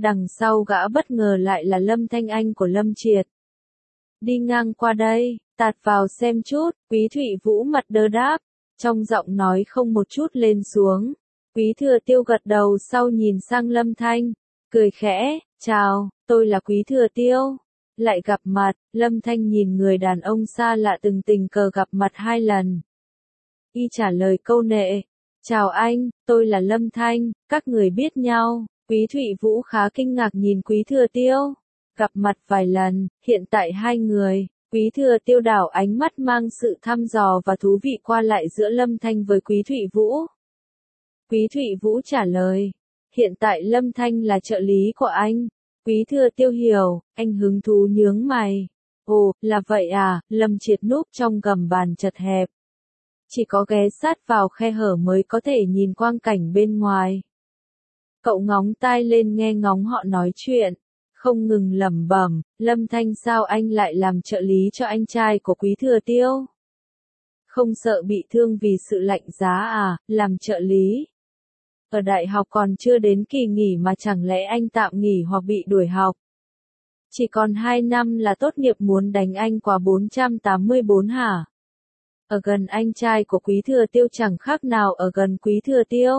Đằng sau gã bất ngờ lại là Lâm Thanh Anh của Lâm Triệt. Đi ngang qua đây, tạt vào xem chút, Quý Thụy Vũ mặt đơ đáp, trong giọng nói không một chút lên xuống. Quý Thừa Tiêu gật đầu sau nhìn sang Lâm Thanh, cười khẽ, chào, tôi là Quý Thừa Tiêu. Lại gặp mặt, Lâm Thanh nhìn người đàn ông xa lạ từng tình cờ gặp mặt 2 lần. Y trả lời câu nệ, chào anh, tôi là Lâm Thanh, các người biết nhau. Quý Thụy Vũ khá kinh ngạc nhìn Quý Thừa Tiêu. Gặp mặt vài lần, hiện tại 2 người, Quý Thừa Tiêu đảo ánh mắt mang sự thăm dò và thú vị qua lại giữa Lâm Thanh với Quý Thụy Vũ. Quý Thụy Vũ trả lời, hiện tại Lâm Thanh là trợ lý của anh. Quý Thừa Tiêu hiểu, anh hứng thú nhướng mày. Ồ, là vậy à, Lâm Triệt núp trong gầm bàn chật hẹp. Chỉ có ghé sát vào khe hở mới có thể nhìn quang cảnh bên ngoài. Cậu ngóng tai lên nghe ngóng họ nói chuyện, không ngừng lẩm bẩm, Lâm Thanh sao anh lại làm trợ lý cho anh trai của Quý Thừa Tiêu? Không sợ bị thương vì sự lạnh giá à, làm trợ lý. Ở đại học còn chưa đến kỳ nghỉ mà chẳng lẽ anh tạm nghỉ hoặc bị đuổi học? Chỉ còn 2 năm là tốt nghiệp muốn đánh anh qua 484 hả? Ở gần anh trai của Quý Thừa Tiêu chẳng khác nào ở gần Quý Thừa Tiêu.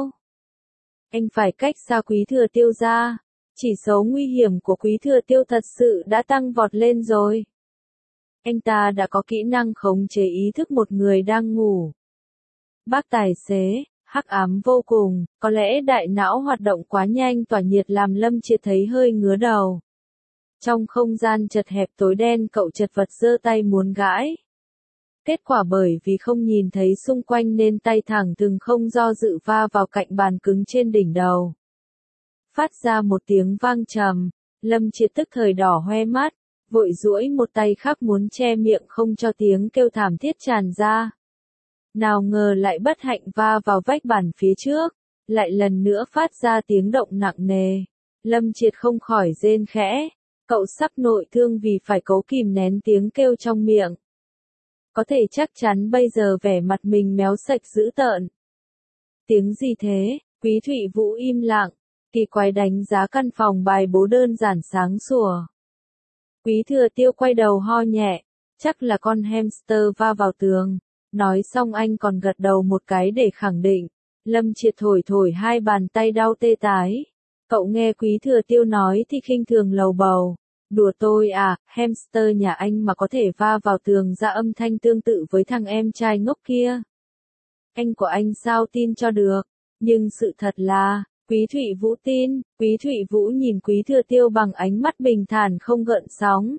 Anh phải cách xa Quý Thừa Tiêu ra. Chỉ số nguy hiểm của Quý Thừa Tiêu thật sự đã tăng vọt lên rồi. Anh ta đã có kỹ năng khống chế ý thức một người đang ngủ. Bác tài xế, hắc ám vô cùng, có lẽ đại não hoạt động quá nhanh tỏa nhiệt làm Lâm Triệt thấy hơi ngứa đầu. Trong không gian chật hẹp tối đen cậu chật vật giơ tay muốn gãi. Kết quả bởi vì không nhìn thấy xung quanh nên tay thẳng thừng không do dự va vào cạnh bàn cứng trên đỉnh đầu. Phát ra một tiếng vang trầm, Lâm Triệt tức thời đỏ hoe mắt, vội duỗi một tay khác muốn che miệng không cho tiếng kêu thảm thiết tràn ra. Nào ngờ lại bất hạnh va vào vách bàn phía trước, lại lần nữa phát ra tiếng động nặng nề. Lâm Triệt không khỏi rên khẽ, cậu sắp nội thương vì phải cố kìm nén tiếng kêu trong miệng. Có thể chắc chắn bây giờ vẻ mặt mình méo sạch dữ tợn. Tiếng gì thế? Quý Thụy Vũ im lặng, kỳ quái đánh giá căn phòng bài bố đơn giản sáng sủa. Quý Thừa Tiêu quay đầu ho nhẹ, chắc là con hamster va vào tường. Nói xong anh còn gật đầu một cái để khẳng định. Lâm Triệt thổi thổi 2 bàn tay đau tê tái. Cậu nghe Quý Thừa Tiêu nói thì khinh thường lầu bầu. Đùa tôi à, hamster nhà anh mà có thể va vào tường ra âm thanh tương tự với thằng em trai ngốc kia. Anh của anh sao tin cho được, nhưng sự thật là, Quý Thụy Vũ tin, Quý Thụy Vũ nhìn Quý Thừa Tiêu bằng ánh mắt bình thản không gợn sóng.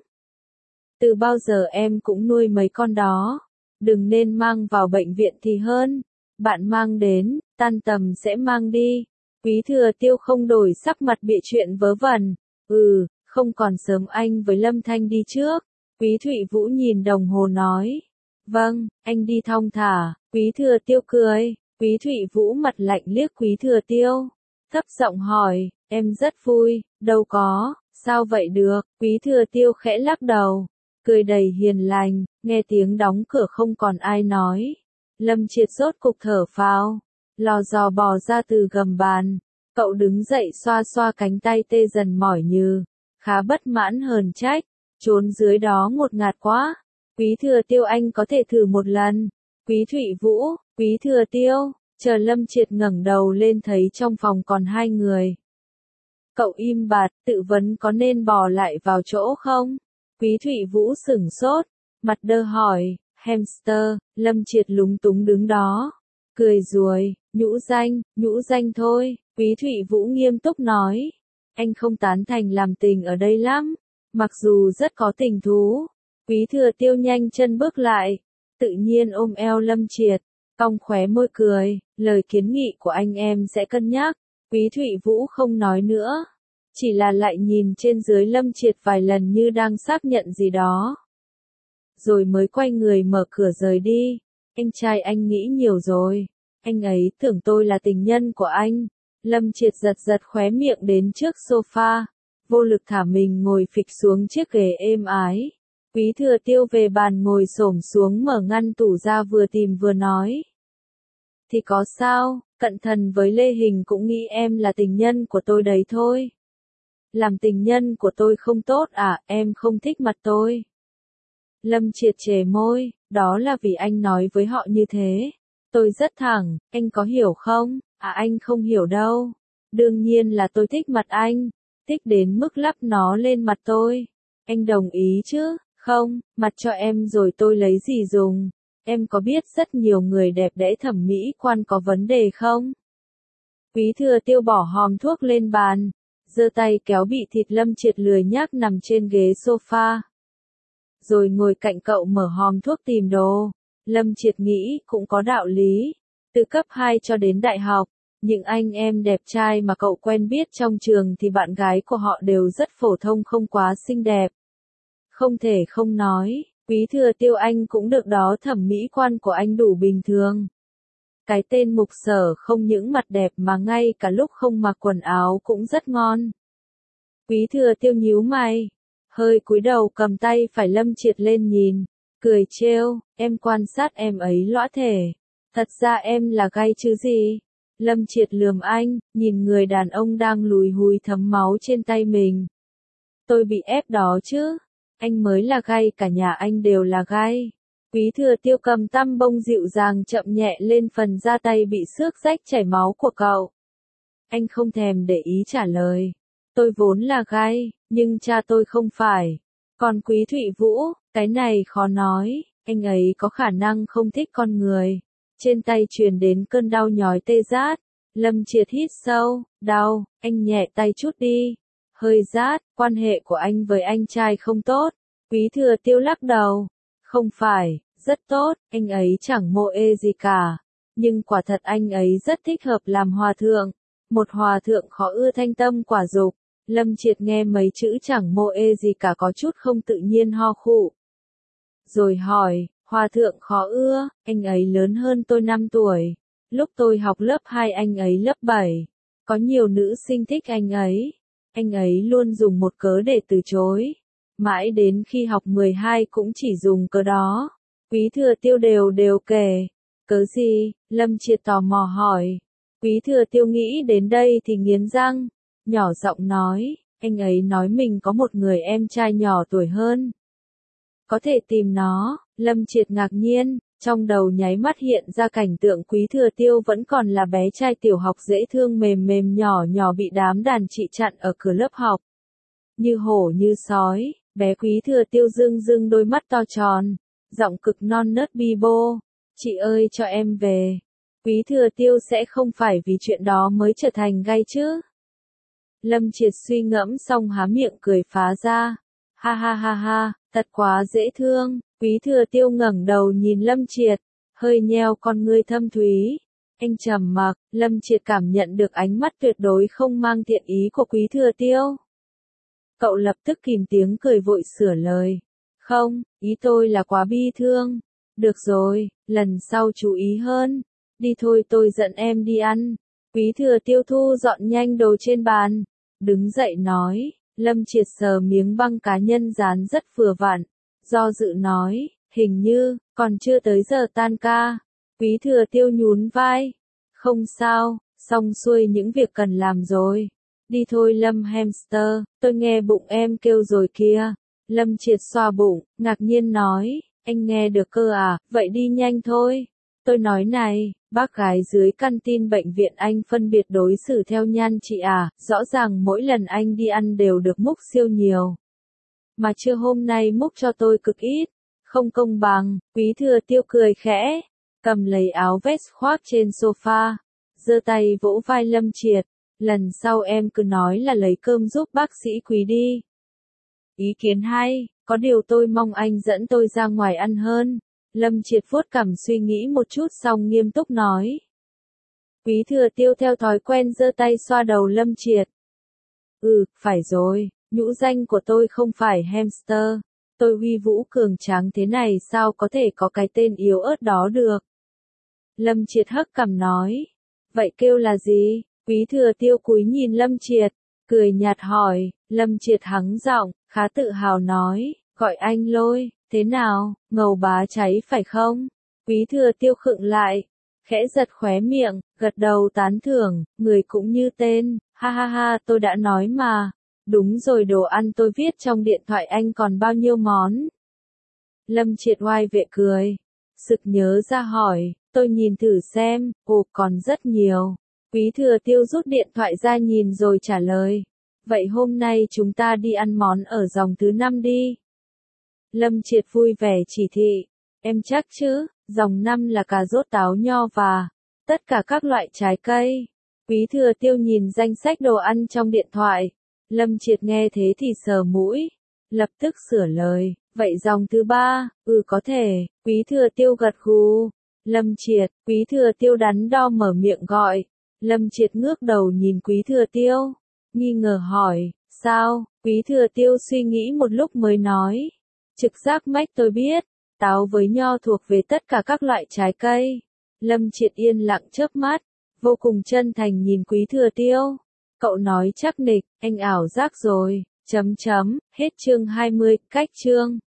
Từ bao giờ em cũng nuôi mấy con đó, đừng nên mang vào bệnh viện thì hơn, bạn mang đến, tan tầm sẽ mang đi. Quý Thừa Tiêu không đổi sắc mặt bịa chuyện vớ vẩn, không còn sớm anh với Lâm Thanh đi trước. Quý Thụy Vũ nhìn đồng hồ nói, vâng, anh đi thong thả. Quý Thừa Tiêu cười, Quý Thụy Vũ mặt lạnh liếc Quý Thừa Tiêu, thấp giọng hỏi, em rất vui, đâu có, sao vậy được? Quý Thừa Tiêu khẽ lắc đầu, cười đầy hiền lành, nghe tiếng đóng cửa không còn ai nói. Lâm Triệt rốt cục thở phào, lò dò bò ra từ gầm bàn, cậu đứng dậy xoa xoa cánh tay tê dần mỏi nhừ, khá bất mãn hờn trách, trốn dưới đó ngột ngạt quá. Quý Thừa Tiêu anh có thể thử một lần. Quý Thụy Vũ, Quý Thừa Tiêu, chờ Lâm Triệt ngẩng đầu lên thấy trong phòng còn 2 người. Cậu im bặt, tự vấn có nên bò lại vào chỗ không? Quý Thụy Vũ sửng sốt, mặt đơ hỏi, hamster. Lâm Triệt lúng túng đứng đó, cười ruồi, nhũ danh thôi. Quý Thụy Vũ nghiêm túc nói, anh không tán thành làm tình ở đây lắm, mặc dù rất có tình thú. Quý Thừa Tiêu nhanh chân bước lại, tự nhiên ôm eo Lâm Triệt, cong khóe môi cười, lời kiến nghị của anh em sẽ cân nhắc. Quý Thụy Vũ không nói nữa, chỉ là lại nhìn trên dưới Lâm Triệt vài lần như đang xác nhận gì đó. Rồi mới quay người mở cửa rời đi. Anh trai anh nghĩ nhiều rồi, anh ấy tưởng tôi là tình nhân của anh. Lâm Triệt giật giật khóe miệng đến trước sofa, vô lực thả mình ngồi phịch xuống chiếc ghế êm ái. Quý Thừa Tiêu về bàn ngồi xổm xuống mở ngăn tủ ra vừa tìm vừa nói. Thì có sao, cận thần với Lê Hình cũng nghĩ em là tình nhân của tôi đấy thôi. Làm tình nhân của tôi không tốt à, em không thích mặt tôi. Lâm Triệt chề môi, đó là vì anh nói với họ như thế. Tôi rất thẳng, anh có hiểu không? À anh không hiểu đâu. Đương nhiên là tôi thích mặt anh, thích đến mức lắp nó lên mặt tôi. Anh đồng ý chứ? Không, mặt cho em rồi tôi lấy gì dùng? Em có biết rất nhiều người đẹp đẽ thẩm mỹ quan có vấn đề không? Quý Thừa Tiêu bỏ hòm thuốc lên bàn, giơ tay kéo bị thịt Lâm Triệt lười nhác nằm trên ghế sofa. Rồi ngồi cạnh cậu mở hòm thuốc tìm đồ. Lâm Triệt nghĩ cũng có đạo lý. Từ cấp 2 cho đến đại học, những anh em đẹp trai mà cậu quen biết trong trường thì bạn gái của họ đều rất phổ thông không quá xinh đẹp. Không thể không nói, Quý Thừa Tiêu anh cũng được đó, thẩm mỹ quan của anh đủ bình thường. Cái tên Mục Sở không những mặt đẹp mà ngay cả lúc không mặc quần áo cũng rất ngon. Quý Thừa Tiêu nhíu mày, hơi cúi đầu cầm tay phải Lâm Triệt lên nhìn, cười trêu, em quan sát em ấy lõa thể. Thật ra em là gay chứ gì? Lâm Triệt lườm anh, nhìn người đàn ông đang lùi húi thấm máu trên tay mình. Tôi bị ép đó chứ. Anh mới là gay, cả nhà anh đều là gay. Quý Thừa Tiêu cầm tăm bông dịu dàng chậm nhẹ lên phần da tay bị xước rách chảy máu của cậu. Anh không thèm để ý trả lời. Tôi vốn là gay, nhưng cha tôi không phải. Còn Quý Thụy Vũ, cái này khó nói, anh ấy có khả năng không thích con người. Trên tay truyền đến cơn đau nhói tê rát. Lâm Triệt hít sâu, đau, anh nhẹ tay chút đi. Hơi rát, quan hệ của anh với anh trai không tốt. Quý Thừa Tiêu lắc đầu. Không phải, rất tốt, anh ấy chẳng mộ ê gì cả. Nhưng quả thật anh ấy rất thích hợp làm hòa thượng. Một hòa thượng khó ưa thanh tâm quả dục. Lâm Triệt nghe mấy chữ chẳng mộ ê gì cả có chút không tự nhiên ho khụ. Rồi hỏi, hòa thượng khó ưa, anh ấy lớn hơn tôi 5 tuổi. Lúc tôi học lớp 2 anh ấy lớp 7. Có nhiều nữ sinh thích anh ấy. Anh ấy luôn dùng một cớ để từ chối. Mãi đến khi học 12 cũng chỉ dùng cớ đó. Quý Thừa Tiêu đều kể. Cớ gì? Lâm Triệt tò mò hỏi. Quý Thừa Tiêu nghĩ đến đây thì nghiến răng. Nhỏ giọng nói, anh ấy nói mình có một người em trai nhỏ tuổi hơn. Có thể tìm nó. Lâm Triệt ngạc nhiên, trong đầu nháy mắt hiện ra cảnh tượng Quý Thừa Tiêu vẫn còn là bé trai tiểu học dễ thương mềm mềm nhỏ nhỏ bị đám đàn chị chặn ở cửa lớp học. Như hổ như sói, bé Quý Thừa Tiêu rưng rưng đôi mắt to tròn, giọng cực non nớt bi bô. Chị ơi cho em về. Quý Thừa Tiêu sẽ không phải vì chuyện đó mới trở thành gay chứ. Lâm Triệt suy ngẫm xong há miệng cười phá ra. Ha ha ha ha, thật quá dễ thương. Quý Thừa Tiêu ngẩng đầu nhìn Lâm Triệt, hơi nheo con ngươi thâm thúy. Anh trầm mặc, Lâm Triệt cảm nhận được ánh mắt tuyệt đối không mang thiện ý của Quý Thừa Tiêu. Cậu lập tức kìm tiếng cười vội sửa lời. Không, ý tôi là quá bi thương. Được rồi, lần sau chú ý hơn. Đi thôi tôi dẫn em đi ăn. Quý Thừa Tiêu thu dọn nhanh đồ trên bàn. Đứng dậy nói, Lâm Triệt sờ miếng băng cá nhân dán rất vừa vặn. Do dự nói, hình như, còn chưa tới giờ tan ca. Quý Thừa Tiêu nhún vai. Không sao, xong xuôi những việc cần làm rồi. Đi thôi Lâm hamster, tôi nghe bụng em kêu rồi kia. Lâm Triệt xoa bụng, ngạc nhiên nói, anh nghe được cơ à, vậy đi nhanh thôi. Tôi nói này, bác gái dưới căn tin bệnh viện anh phân biệt đối xử theo nhan chị à, rõ ràng mỗi lần anh đi ăn đều được múc siêu nhiều. Mà trưa hôm nay múc cho tôi cực ít, không công bằng. Quý Thừa Tiêu cười khẽ, cầm lấy áo vest khoác trên sofa, giơ tay vỗ vai Lâm Triệt. Lần sau em cứ nói là lấy cơm giúp bác sĩ Quý đi. Ý kiến hay, có điều tôi mong anh dẫn tôi ra ngoài ăn hơn. Lâm Triệt vuốt cằm suy nghĩ một chút xong nghiêm túc nói. Quý Thừa Tiêu theo thói quen giơ tay xoa đầu Lâm Triệt. Phải rồi, nhũ danh của tôi không phải hamster. Tôi huy vũ cường tráng thế này sao có thể có cái tên yếu ớt đó được. Lâm Triệt hất cằm nói. Vậy kêu là gì? Quý Thừa Tiêu cúi nhìn Lâm Triệt, cười nhạt hỏi. Lâm Triệt hắng giọng, khá tự hào nói, gọi anh Lôi, thế nào, ngầu bá cháy phải không? Quý Thừa Tiêu khựng lại, khẽ giật khóe miệng, gật đầu tán thưởng, người cũng như tên, ha ha ha tôi đã nói mà. Đúng rồi, đồ ăn tôi viết trong điện thoại anh còn bao nhiêu món? Lâm Triệt oai vệ cười. Sực nhớ ra hỏi, tôi nhìn thử xem, ồ còn rất nhiều. Quý Thừa Tiêu rút điện thoại ra nhìn rồi trả lời. Vậy hôm nay chúng ta đi ăn món ở dòng thứ 5 đi. Lâm Triệt vui vẻ chỉ thị. Em chắc chứ, dòng 5 là cà rốt táo nho và tất cả các loại trái cây. Quý Thừa Tiêu nhìn danh sách đồ ăn trong điện thoại. Lâm Triệt nghe thế thì sờ mũi. Lập tức sửa lời. Vậy dòng thứ 3, có thể. Quý Thừa Tiêu gật gù. Lâm Triệt, Quý Thừa Tiêu đắn đo mở miệng gọi. Lâm Triệt ngước đầu nhìn Quý Thừa Tiêu. Nghi ngờ hỏi, sao? Quý Thừa Tiêu suy nghĩ một lúc mới nói. Trực giác mách tôi biết, táo với nho thuộc về tất cả các loại trái cây. Lâm Triệt yên lặng chớp mắt, vô cùng chân thành nhìn Quý Thừa Tiêu. Cậu nói chắc nịch, anh ảo giác rồi, hết chương 20, cách chương.